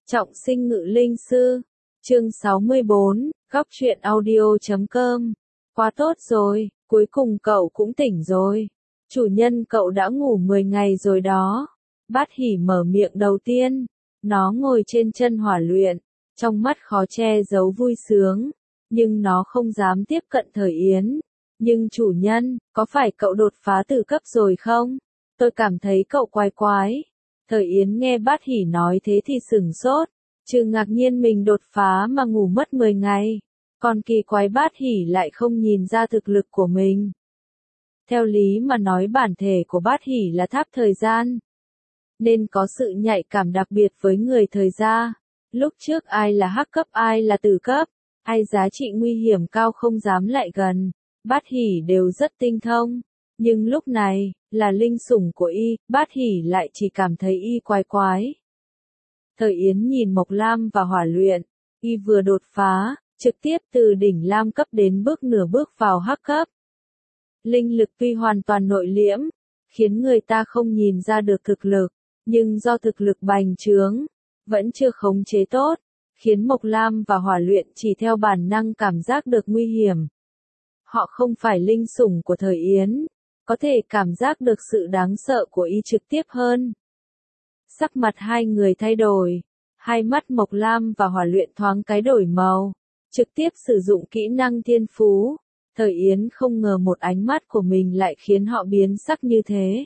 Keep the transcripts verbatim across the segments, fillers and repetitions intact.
Trọng sinh ngự linh sư. Chương sáu mươi bốn, góc truyện audio chấm com. Quá tốt rồi, cuối cùng cậu cũng tỉnh rồi. Chủ nhân cậu đã ngủ mười ngày rồi đó. Bát Hỉ mở miệng đầu tiên. Nó ngồi trên chân hỏa luyện, trong mắt khó che giấu vui sướng. Nhưng nó không dám tiếp cận Thời Yến. Nhưng chủ nhân, có phải cậu đột phá từ cấp rồi không? Tôi cảm thấy cậu quái quái. Thời Yến nghe Bát Hỉ nói thế thì sửng sốt. Chứ ngạc nhiên mình đột phá mà ngủ mất mười ngày. Còn kỳ quái Bát Hỉ lại không nhìn ra thực lực của mình. Theo lý mà nói bản thể của Bát Hỉ là tháp thời gian. Nên có sự nhạy cảm đặc biệt với người thời gia. Lúc trước ai là hắc cấp ai là tử cấp, ai giá trị nguy hiểm cao không dám lại gần. Bát Hỉ đều rất tinh thông. Nhưng lúc này, là linh sủng của y, Bát Hỉ lại chỉ cảm thấy y quái quái. Thời Yến nhìn Mộc Lam và hỏa luyện, y vừa đột phá, trực tiếp từ đỉnh lam cấp đến bước nửa bước vào hắc cấp. Linh lực tuy hoàn toàn nội liễm, khiến người ta không nhìn ra được thực lực, nhưng do thực lực bành trướng, vẫn chưa khống chế tốt, khiến Mộc Lam và hỏa luyện chỉ theo bản năng cảm giác được nguy hiểm. Họ không phải linh sủng của Thời Yến, có thể cảm giác được sự đáng sợ của y trực tiếp hơn. Sắc mặt hai người thay đổi, hai mắt Mộc Lam và hỏa luyện thoáng cái đổi màu, trực tiếp sử dụng kỹ năng thiên phú. Thời Yến không ngờ một ánh mắt của mình lại khiến họ biến sắc như thế.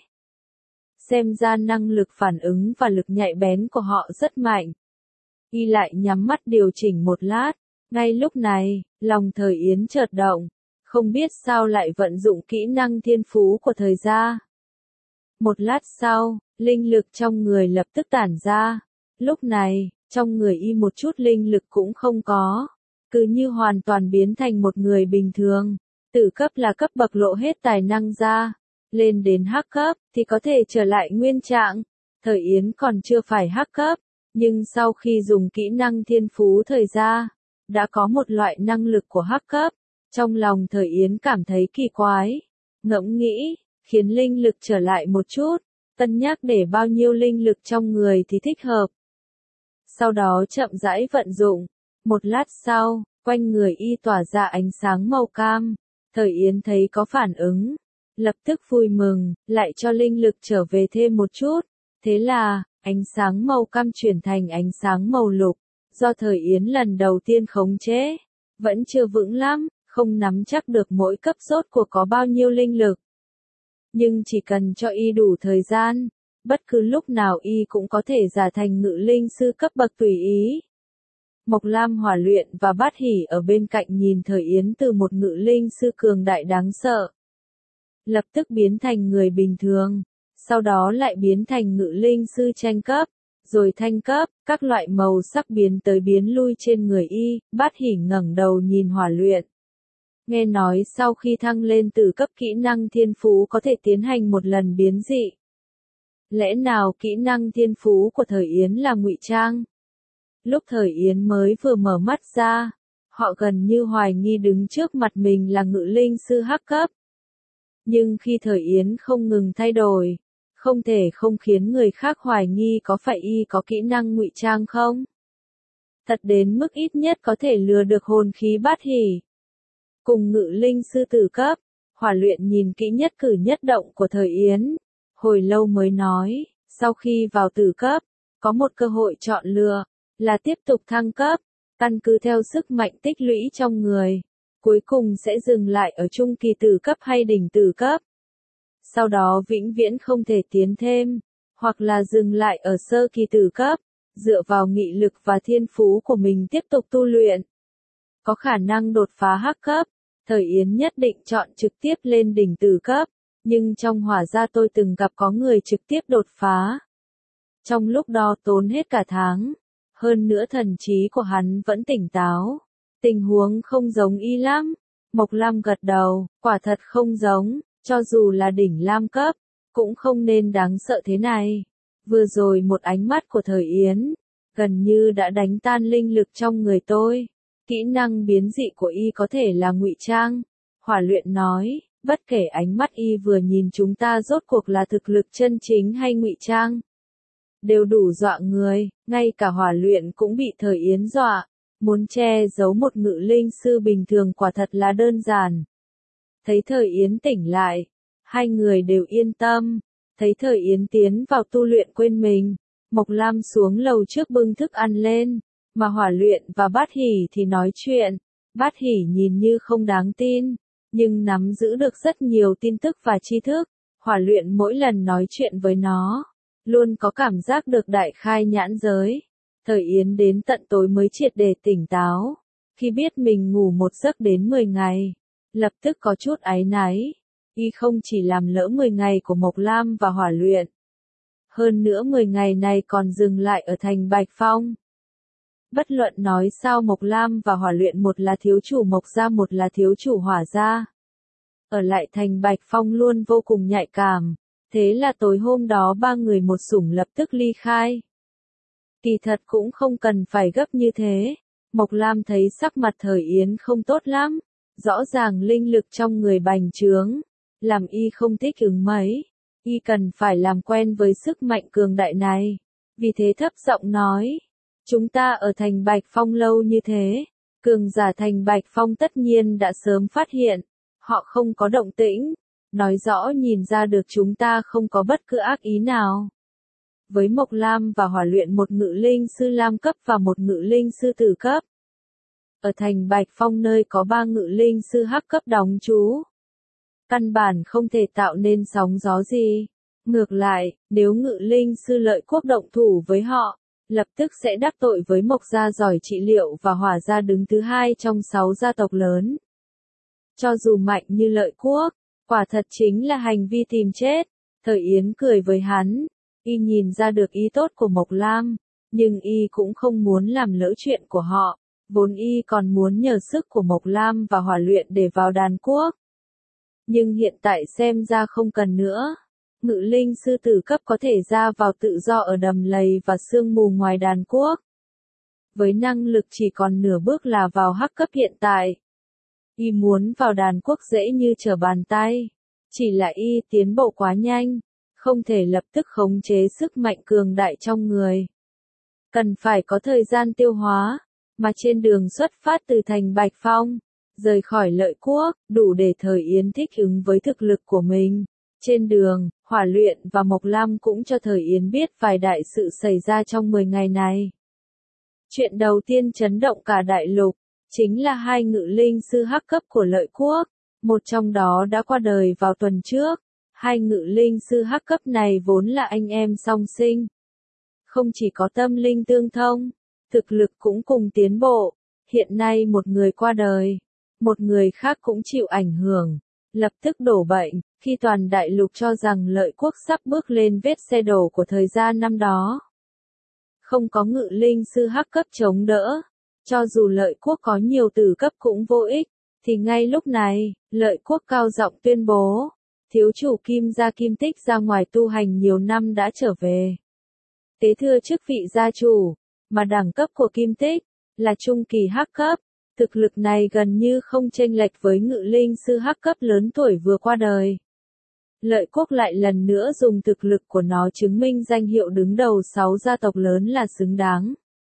Xem ra năng lực phản ứng và lực nhạy bén của họ rất mạnh. Y lại nhắm mắt điều chỉnh một lát, ngay lúc này, lòng Thời Yến chợt động, không biết sao lại vận dụng kỹ năng thiên phú của thời gia. Một lát sau, linh lực trong người lập tức tản ra. Lúc này, trong người y một chút linh lực cũng không có. Cứ như hoàn toàn biến thành một người bình thường. Tử cấp là cấp bậc lộ hết tài năng ra. Lên đến hắc cấp, thì có thể trở lại nguyên trạng. Thời Yến còn chưa phải hắc cấp. Nhưng sau khi dùng kỹ năng thiên phú thời gia, đã có một loại năng lực của hắc cấp. Trong lòng Thời Yến cảm thấy kỳ quái. Ngẫm nghĩ, khiến linh lực trở lại một chút. Cân nhắc để bao nhiêu linh lực trong người thì thích hợp. Sau đó chậm rãi vận dụng. Một lát sau, quanh người y tỏa ra ánh sáng màu cam. Thời Yến thấy có phản ứng. Lập tức vui mừng, lại cho linh lực trở về thêm một chút. Thế là, ánh sáng màu cam chuyển thành ánh sáng màu lục. Do Thời Yến lần đầu tiên khống chế. Vẫn chưa vững lắm, không nắm chắc được mỗi cấp rốt cuộc có bao nhiêu linh lực. Nhưng chỉ cần cho y đủ thời gian, bất cứ lúc nào y cũng có thể giả thành ngự linh sư cấp bậc tùy ý. Mộc Lam hỏa luyện và Bát Hỉ ở bên cạnh nhìn Thời Yến từ một ngự linh sư cường đại đáng sợ. Lập tức biến thành người bình thường, sau đó lại biến thành ngự linh sư tranh cấp, rồi thanh cấp, các loại màu sắc biến tới biến lui trên người y. Bát Hỉ ngẩng đầu nhìn hỏa luyện. Nghe nói sau khi thăng lên từ cấp kỹ năng thiên phú có thể tiến hành một lần biến dị. Lẽ nào kỹ năng thiên phú của Thời Yến là ngụy trang? Lúc Thời Yến mới vừa mở mắt ra, họ gần như hoài nghi đứng trước mặt mình là ngự linh sư hắc cấp. Nhưng khi Thời Yến không ngừng thay đổi, không thể không khiến người khác hoài nghi có phải y có kỹ năng ngụy trang không? Thật đến mức ít nhất có thể lừa được hồn khí Bát Hỉ. Cùng ngự linh sư tử cấp, hỏa luyện nhìn kỹ nhất cử nhất động của Thời Yến. Hồi lâu mới nói, sau khi vào tử cấp, có một cơ hội chọn lựa, là tiếp tục thăng cấp, căn cứ theo sức mạnh tích lũy trong người. Cuối cùng sẽ dừng lại ở trung kỳ tử cấp hay đỉnh tử cấp. Sau đó vĩnh viễn không thể tiến thêm, hoặc là dừng lại ở sơ kỳ tử cấp, dựa vào nghị lực và thiên phú của mình tiếp tục tu luyện. Có khả năng đột phá hắc cấp, Thời Yến nhất định chọn trực tiếp lên đỉnh tử cấp, nhưng trong hỏa gia tôi từng gặp có người trực tiếp đột phá. Trong lúc đó tốn hết cả tháng, hơn nữa thần trí của hắn vẫn tỉnh táo. Tình huống không giống y lắm. Mộc Lam gật đầu, quả thật không giống, cho dù là đỉnh lam cấp, cũng không nên đáng sợ thế này. Vừa rồi một ánh mắt của Thời Yến, gần như đã đánh tan linh lực trong người tôi. Kỹ năng biến dị của y có thể là ngụy trang. Hỏa luyện nói, bất kể ánh mắt y vừa nhìn chúng ta rốt cuộc là thực lực chân chính hay ngụy trang. đều đủ dọa người, ngay cả Hỏa Luyện cũng bị Thời Yến dọa, muốn che giấu một ngự linh sư bình thường quả thật là đơn giản. Thấy Thời Yến tỉnh lại, hai người đều yên tâm, thấy Thời Yến tiến vào tu luyện quên mình, Mộc Lam xuống lầu trước bưng thức ăn lên, mà Hỏa Luyện và Bát Hỉ thì nói chuyện. Bát Hỉ nhìn như không đáng tin, nhưng nắm giữ được rất nhiều tin tức và tri thức. Hỏa Luyện mỗi lần nói chuyện với nó, luôn có cảm giác được đại khai nhãn giới. Thời Yến đến tận tối mới triệt để tỉnh táo, khi biết mình ngủ một giấc đến mười ngày, lập tức có chút áy náy. Y không chỉ làm lỡ mười ngày của Mộc Lam và Hỏa Luyện, hơn nữa mười ngày này còn dừng lại ở thành Bạch Phong. Bất luận nói sao Mộc Lam và Hỏa Luyện một là thiếu chủ Mộc gia một là thiếu chủ Hỏa gia. Ở lại thành Bạch Phong luôn vô cùng nhạy cảm, thế là tối hôm đó ba người một sủng lập tức ly khai. Kỳ thật cũng không cần phải gấp như thế, Mộc Lam thấy sắc mặt Thời Yến không tốt lắm, rõ ràng linh lực trong người bành trướng, làm y không thích ứng mấy, y cần phải làm quen với sức mạnh cường đại này, vì thế thấp giọng nói. Chúng ta ở thành Bạch Phong lâu như thế, cường giả thành Bạch Phong tất nhiên đã sớm phát hiện, họ không có động tĩnh, nói rõ nhìn ra được chúng ta không có bất cứ ác ý nào. Với Mộc Lam và Hỏa Luyện một ngự linh sư lam cấp và một ngự linh sư tử cấp. Ở thành Bạch Phong nơi có ba ngự linh sư hắc cấp đóng trú, căn bản không thể tạo nên sóng gió gì. Ngược lại, nếu ngự linh sư Lợi Quốc động thủ với họ, lập tức sẽ đắc tội với Mộc gia giỏi trị liệu và Hỏa gia đứng thứ hai trong sáu gia tộc lớn. Cho dù mạnh như Lợi Quốc, quả thật chính là hành vi tìm chết. Thời Yến cười với hắn, y nhìn ra được ý tốt của Mộc Lam, nhưng y cũng không muốn làm lỡ chuyện của họ, vốn y còn muốn nhờ sức của Mộc Lam và Hỏa Luyện để vào đàn quốc. Nhưng hiện tại xem ra không cần nữa. Ngự linh sư tử cấp có thể ra vào tự do ở đầm lầy và sương mù ngoài đàn quốc. Với năng lực chỉ còn nửa bước là vào hắc cấp hiện tại. Y muốn vào đàn quốc dễ như trở bàn tay. Chỉ là y tiến bộ quá nhanh, không thể lập tức khống chế sức mạnh cường đại trong người. Cần phải có thời gian tiêu hóa, mà trên đường xuất phát từ thành Bạch Phong, rời khỏi Lợi Quốc, đủ để Thời Yến thích ứng với thực lực của mình. Trên đường, Hỏa Luyện và Mộc Lam cũng cho Thời Yến biết vài đại sự xảy ra trong mười ngày này. Chuyện đầu tiên chấn động cả đại lục, chính là hai ngự linh sư hắc cấp của Lợi Quốc, một trong đó đã qua đời vào tuần trước. Hai ngự linh sư hắc cấp này vốn là anh em song sinh. Không chỉ có tâm linh tương thông, thực lực cũng cùng tiến bộ. Hiện nay một người qua đời, một người khác cũng chịu ảnh hưởng, lập tức đổ bệnh, khi toàn đại lục cho rằng Lợi Quốc sắp bước lên vết xe đổ của thời gian năm đó. Không có ngự linh sư hắc cấp chống đỡ, cho dù Lợi Quốc có nhiều tử cấp cũng vô ích, thì ngay lúc này, Lợi Quốc cao giọng tuyên bố, thiếu chủ Kim gia Kim Tích ra ngoài tu hành nhiều năm đã trở về. Tế thưa chức vị gia chủ, mà đẳng cấp của Kim Tích là trung kỳ hắc cấp, thực lực này gần như không chênh lệch với ngự linh sư hắc cấp lớn tuổi vừa qua đời. Lợi Quốc lại lần nữa dùng thực lực của nó chứng minh danh hiệu đứng đầu sáu gia tộc lớn là xứng đáng.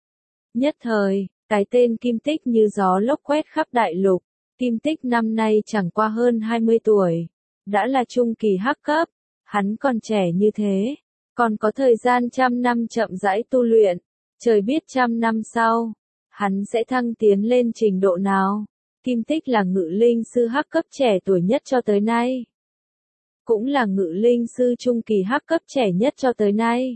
Nhất thời, cái tên Kim Tích như gió lốc quét khắp đại lục. Kim Tích năm nay chẳng qua hơn hai mươi tuổi, đã là trung kỳ hắc cấp, hắn còn trẻ như thế, còn có thời gian trăm năm chậm rãi tu luyện, trời biết trăm năm sau, hắn sẽ thăng tiến lên trình độ nào. Kim Tích là ngự linh sư hắc cấp trẻ tuổi nhất cho tới nay, cũng là ngự linh sư trung kỳ hắc cấp trẻ nhất cho tới nay.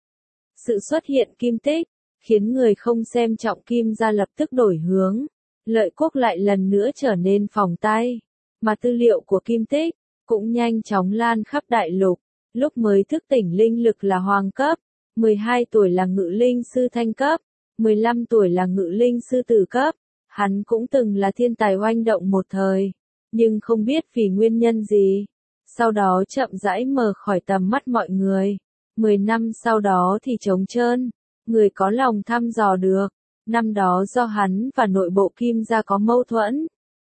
Sự xuất hiện Kim Tích khiến người không xem trọng Kim gia lập tức đổi hướng. Lợi Quốc lại lần nữa trở nên phòng tay, mà tư liệu của Kim Tích cũng nhanh chóng lan khắp đại lục. Lúc mới thức tỉnh linh lực là hoàng cấp, mười hai tuổi là ngự linh sư thanh cấp, mười lăm tuổi là ngự linh sư tử cấp. Hắn cũng từng là thiên tài oanh động một thời, nhưng không biết vì nguyên nhân gì, sau đó chậm rãi mờ khỏi tầm mắt mọi người. Mười năm sau đó thì trống trơn, người có lòng thăm dò được. Năm đó do hắn và nội bộ Kim gia có mâu thuẫn,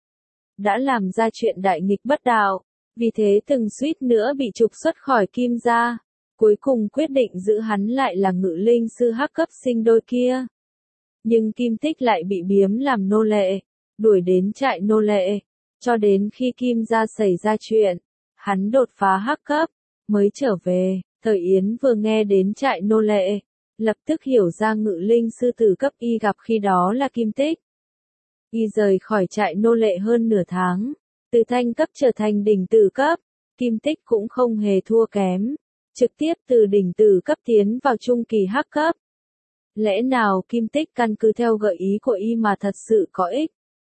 đã làm ra chuyện đại nghịch bất đạo, vì thế từng suýt nữa bị trục xuất khỏi Kim gia. cuối cùng quyết định giữ hắn lại là ngự linh sư hắc cấp sinh đôi kia. Nhưng Kim Tích lại bị biếm làm nô lệ, đuổi đến trại nô lệ, cho đến khi Kim gia xảy ra chuyện, hắn đột phá hắc cấp, mới trở về. Thời Yến vừa nghe đến trại nô lệ, lập tức hiểu ra ngự linh sư tử cấp y gặp khi đó là Kim Tích. Y rời khỏi trại nô lệ hơn nửa tháng, từ thanh cấp trở thành đỉnh tử cấp, Kim Tích cũng không hề thua kém, trực tiếp từ đỉnh tử cấp tiến vào trung kỳ hắc cấp. Lẽ nào Kim Tích căn cứ theo gợi ý của y mà thật sự có ích?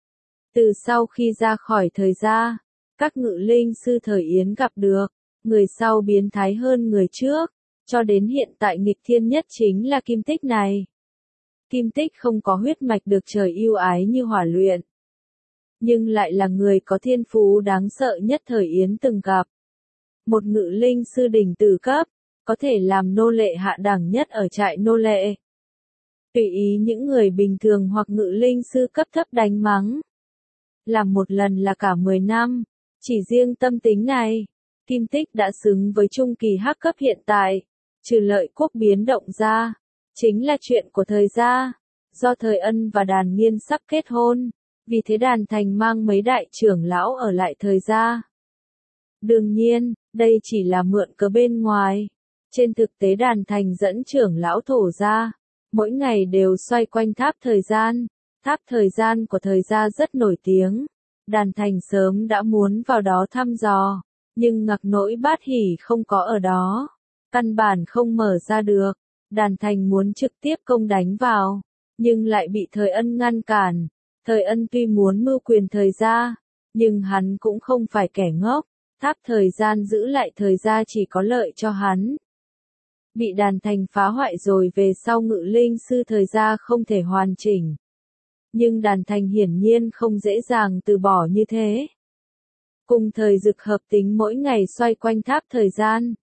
Từ sau khi ra khỏi thời gia, các ngự linh sư thời Yến gặp được, người sau biến thái hơn người trước, cho đến hiện tại nghịch thiên nhất chính là Kim Tích này. Kim Tích không có huyết mạch được trời yêu ái như Hỏa Luyện, nhưng lại là người có thiên phú đáng sợ nhất thời Yến từng gặp. Một ngự linh sư đỉnh tử cấp, có thể làm nô lệ hạ đẳng nhất ở trại nô lệ. Tùy ý những người bình thường hoặc ngự linh sư cấp thấp đánh mắng. Làm một lần là cả mười năm, chỉ riêng tâm tính này, Kim Tích đã xứng với trung kỳ hắc cấp hiện tại, trừ Lợi Quốc biến động ra, chính là chuyện của thời gia, do Thời Ân và Đàn Nghiên sắp kết hôn, vì thế Đàn Thành mang mấy đại trưởng lão ở lại thời gia. Đương nhiên, đây chỉ là mượn cớ bên ngoài, trên thực tế Đàn Thành dẫn trưởng lão thổ ra, mỗi ngày đều xoay quanh tháp thời gian, tháp thời gian của thời gia rất nổi tiếng, Đàn Thành sớm đã muốn vào đó thăm dò, nhưng ngặc nỗi Bát Hỷ không có ở đó, căn bản không mở ra được. Đàn Thành muốn trực tiếp công đánh vào, nhưng lại bị Thời Ân ngăn cản. Thời Ân tuy muốn mưu quyền thời gia, nhưng hắn cũng không phải kẻ ngốc, tháp thời gian giữ lại thời gia chỉ có lợi cho hắn. Bị Đàn Thành phá hoại rồi về sau ngự linh sư thời gia không thể hoàn chỉnh. Nhưng Đàn Thành hiển nhiên không dễ dàng từ bỏ như thế. Cùng thời Dực hợp tính mỗi ngày xoay quanh tháp thời gian.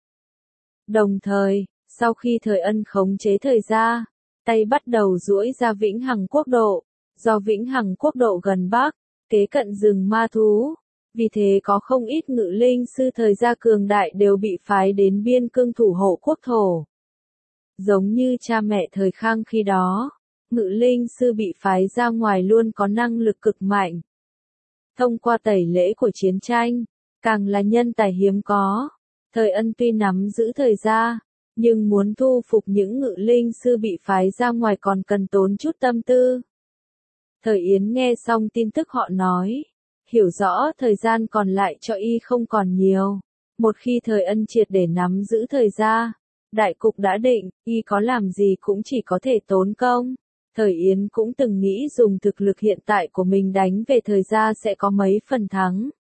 Đồng thời, sau khi Thời Ân khống chế thời gia, tay bắt đầu duỗi ra Vĩnh Hằng Quốc độ, do Vĩnh Hằng Quốc độ gần Bắc, kế cận rừng ma thú, vì thế có không ít ngự linh sư thời gia cường đại đều bị phái đến biên cương thủ hộ quốc thổ. Giống như cha mẹ thời Khang khi đó, ngự linh sư bị phái ra ngoài luôn có năng lực cực mạnh. Thông qua tẩy lễ của chiến tranh, càng là nhân tài hiếm có. Thời Ân tuy nắm giữ thời gia, nhưng muốn thu phục những ngự linh sư bị phái ra ngoài còn cần tốn chút tâm tư. Thời Yến nghe xong tin tức họ nói, hiểu rõ thời gian còn lại cho y không còn nhiều. Một khi Thời Ân triệt để nắm giữ thời gia, đại cục đã định, y có làm gì cũng chỉ có thể tốn công. Thời Yến cũng từng nghĩ dùng thực lực hiện tại của mình đánh về thời gia sẽ có mấy phần thắng.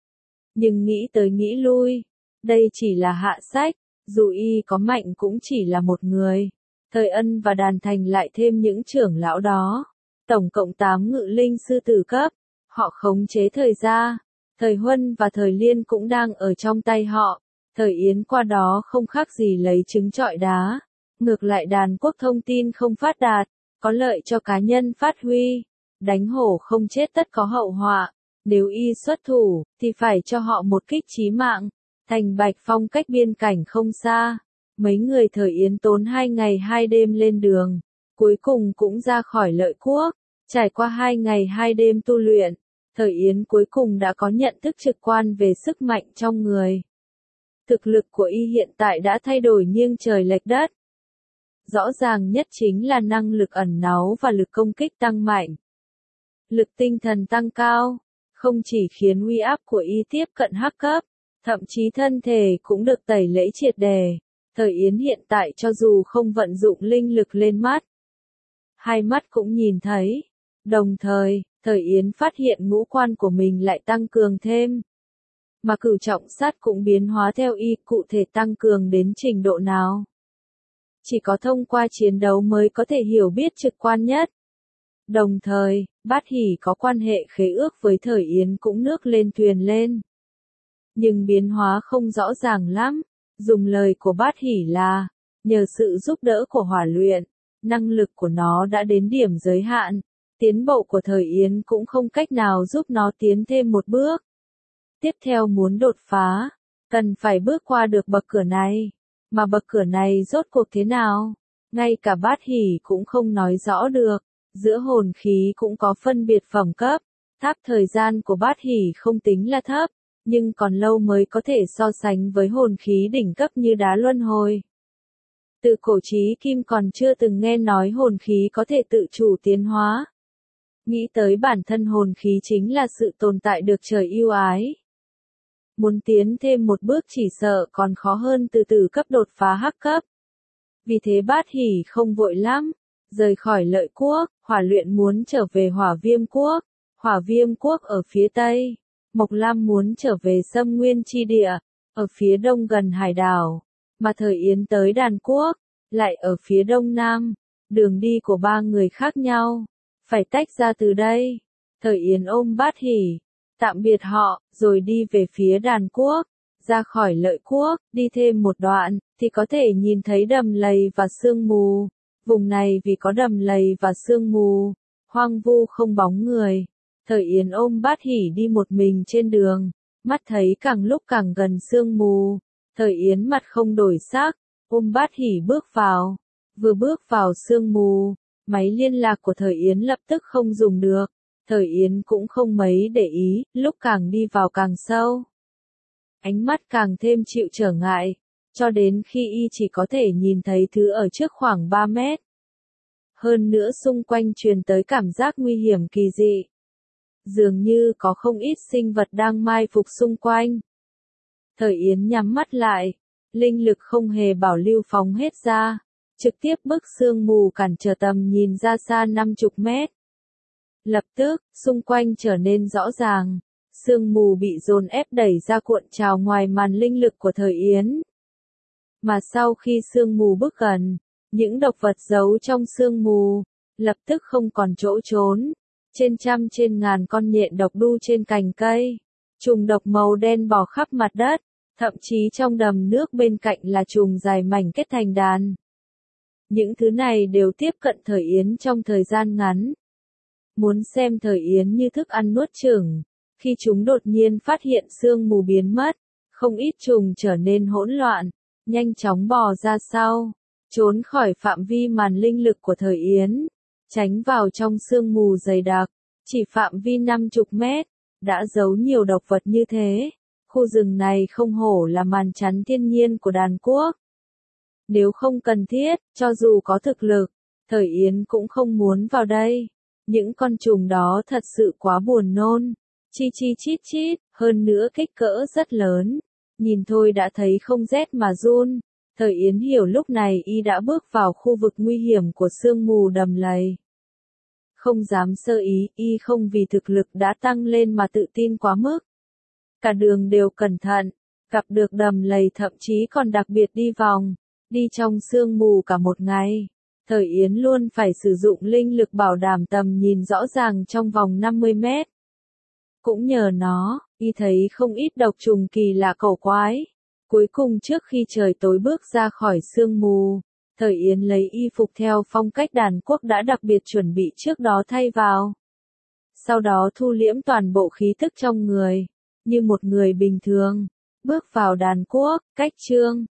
Nhưng nghĩ tới nghĩ lui, đây chỉ là hạ sách, dù y có mạnh cũng chỉ là một người. Thời Ân và Đàn Thành lại thêm những trưởng lão đó. Tổng cộng tám ngự linh sư tử cấp, họ khống chế thời gia. Thời Huân và Thời Liên cũng đang ở trong tay họ. Thời Yến qua đó không khác gì lấy trứng trọi đá. Ngược lại Đàn Quốc thông tin không phát đạt, có lợi cho cá nhân phát huy. Đánh hổ không chết tất có hậu họa. Nếu y xuất thủ, thì phải cho họ một kích chí mạng. Thành Bạch Phong cách biên cảnh không xa. Mấy người Thời Yến tốn hai ngày hai đêm lên đường. Cuối cùng cũng ra khỏi Lợi Quốc. Trải qua hai ngày hai đêm tu luyện, Thời Yến cuối cùng đã có nhận thức trực quan về sức mạnh trong người. Thực lực của y hiện tại đã thay đổi nghiêng trời lệch đất. Rõ ràng nhất chính là năng lực ẩn náu và lực công kích tăng mạnh. Lực tinh thần tăng cao, không chỉ khiến uy áp của y tiếp cận hắc cấp, thậm chí thân thể cũng được tẩy lễ triệt đề. Thời Yến hiện tại cho dù không vận dụng linh lực lên mắt, hai mắt cũng nhìn thấy. Đồng thời, Thời Yến phát hiện ngũ quan của mình lại tăng cường thêm. Mà cửu trọng sát cũng biến hóa theo y, cụ thể tăng cường đến trình độ nào. Chỉ có thông qua chiến đấu mới có thể hiểu biết trực quan nhất. Đồng thời, Bát Hỷ có quan hệ khế ước với Thời Yến cũng nước lên thuyền lên. Nhưng biến hóa không rõ ràng lắm. Dùng lời của Bát Hỷ là, nhờ sự giúp đỡ của Hỏa Luyện, năng lực của nó đã đến điểm giới hạn. Tiến bộ của Thời Yến cũng không cách nào giúp nó tiến thêm một bước. Tiếp theo muốn đột phá, cần phải bước qua được bậc cửa này. Mà bậc cửa này rốt cuộc thế nào? Ngay cả Bát Hỷ cũng không nói rõ được, giữa hồn khí cũng có phân biệt phẩm cấp, tháp thời gian của Bát Hỷ không tính là thấp, nhưng còn lâu mới có thể so sánh với hồn khí đỉnh cấp như đá luân hồi. Từ cổ chí kim còn chưa từng nghe nói hồn khí có thể tự chủ tiến hóa. Nghĩ tới bản thân hồn khí chính là sự tồn tại được trời yêu ái. Muốn tiến thêm một bước chỉ sợ còn khó hơn từ từ cấp đột phá hắc cấp. Vì thế Bát Hỷ không vội lắm, rời khỏi Lợi Quốc, Hỏa Luyện muốn trở về Hỏa Viêm Quốc, Hỏa Viêm Quốc ở phía tây, Mộc Lam muốn trở về Sâm Nguyên chi địa, ở phía đông gần hải đảo, mà Thời Yến tới Đàn Quốc, lại ở phía đông nam, đường đi của ba người khác nhau, phải tách ra từ đây. Thời Yến ôm Bát Hỷ, tạm biệt họ, rồi đi về phía Đàn Quốc, ra khỏi Lợi Quốc, đi thêm một đoạn, thì có thể nhìn thấy đầm lầy và sương mù. Vùng này vì có đầm lầy và sương mù, hoang vu không bóng người. Thời Yến ôm Bát Hỷ đi một mình trên đường, mắt thấy càng lúc càng gần sương mù. Thời Yến mặt không đổi sắc, ôm Bát Hỷ bước vào. Vừa bước vào sương mù, máy liên lạc của Thời Yến lập tức không dùng được. Thời Yến cũng không mấy để ý, lúc càng đi vào càng sâu. Ánh mắt càng thêm chịu trở ngại, cho đến khi y chỉ có thể nhìn thấy thứ ở trước khoảng ba mét. Hơn nữa xung quanh truyền tới cảm giác nguy hiểm kỳ dị. Dường như có không ít sinh vật đang mai phục xung quanh. Thời Yến nhắm mắt lại, linh lực không hề bảo lưu phóng hết ra, trực tiếp bức sương mù cản trở tầm nhìn ra xa năm mươi mét. Lập tức, xung quanh trở nên rõ ràng, sương mù bị dồn ép đẩy ra cuộn trào ngoài màn linh lực của Thời Yến. Mà sau khi sương mù bước gần, những độc vật giấu trong sương mù, lập tức không còn chỗ trốn. Trên trăm trên ngàn con nhện độc đu trên cành cây, trùng độc màu đen bò khắp mặt đất, thậm chí trong đầm nước bên cạnh là trùng dài mảnh kết thành đàn. Những thứ này đều tiếp cận Thời Yến trong thời gian ngắn. Muốn xem Thời Yến như thức ăn nuốt chửng, khi chúng đột nhiên phát hiện sương mù biến mất, không ít trùng trở nên hỗn loạn, nhanh chóng bò ra sau, trốn khỏi phạm vi màn linh lực của Thời Yến, tránh vào trong sương mù dày đặc, chỉ phạm vi năm mươi mét, đã giấu nhiều độc vật như thế. Khu rừng này không hổ là màn chắn thiên nhiên của Đàn Quốc. Nếu không cần thiết, cho dù có thực lực, Thời Yến cũng không muốn vào đây. Những con trùng đó thật sự quá buồn nôn, chi chi chít chít, hơn nữa kích cỡ rất lớn, nhìn thôi đã thấy không rét mà run. Thời Yến hiểu lúc này y đã bước vào khu vực nguy hiểm của sương mù đầm lầy. Không dám sơ ý, y không vì thực lực đã tăng lên mà tự tin quá mức. Cả đường đều cẩn thận, gặp được đầm lầy thậm chí còn đặc biệt đi vòng, đi trong sương mù cả một ngày. Thời Yến luôn phải sử dụng linh lực bảo đảm tầm nhìn rõ ràng trong vòng năm mươi mét. Cũng nhờ nó, y thấy không ít độc trùng kỳ lạ cổ quái. Cuối cùng trước khi trời tối bước ra khỏi sương mù, Thời Yến lấy y phục theo phong cách Đàn Quốc đã đặc biệt chuẩn bị trước đó thay vào. Sau đó thu liễm toàn bộ khí tức trong người, như một người bình thường, bước vào Đàn Quốc. Cách chương